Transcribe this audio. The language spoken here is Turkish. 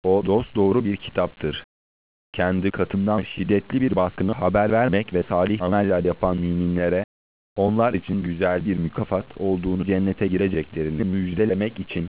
O dosdoğru bir kitaptır. Kendi katından şiddetli bir baskını haber vermek ve salih ameller yapan müminlere, onlar için güzel bir mükafat olduğunu, cennete gireceklerini müjdelemek için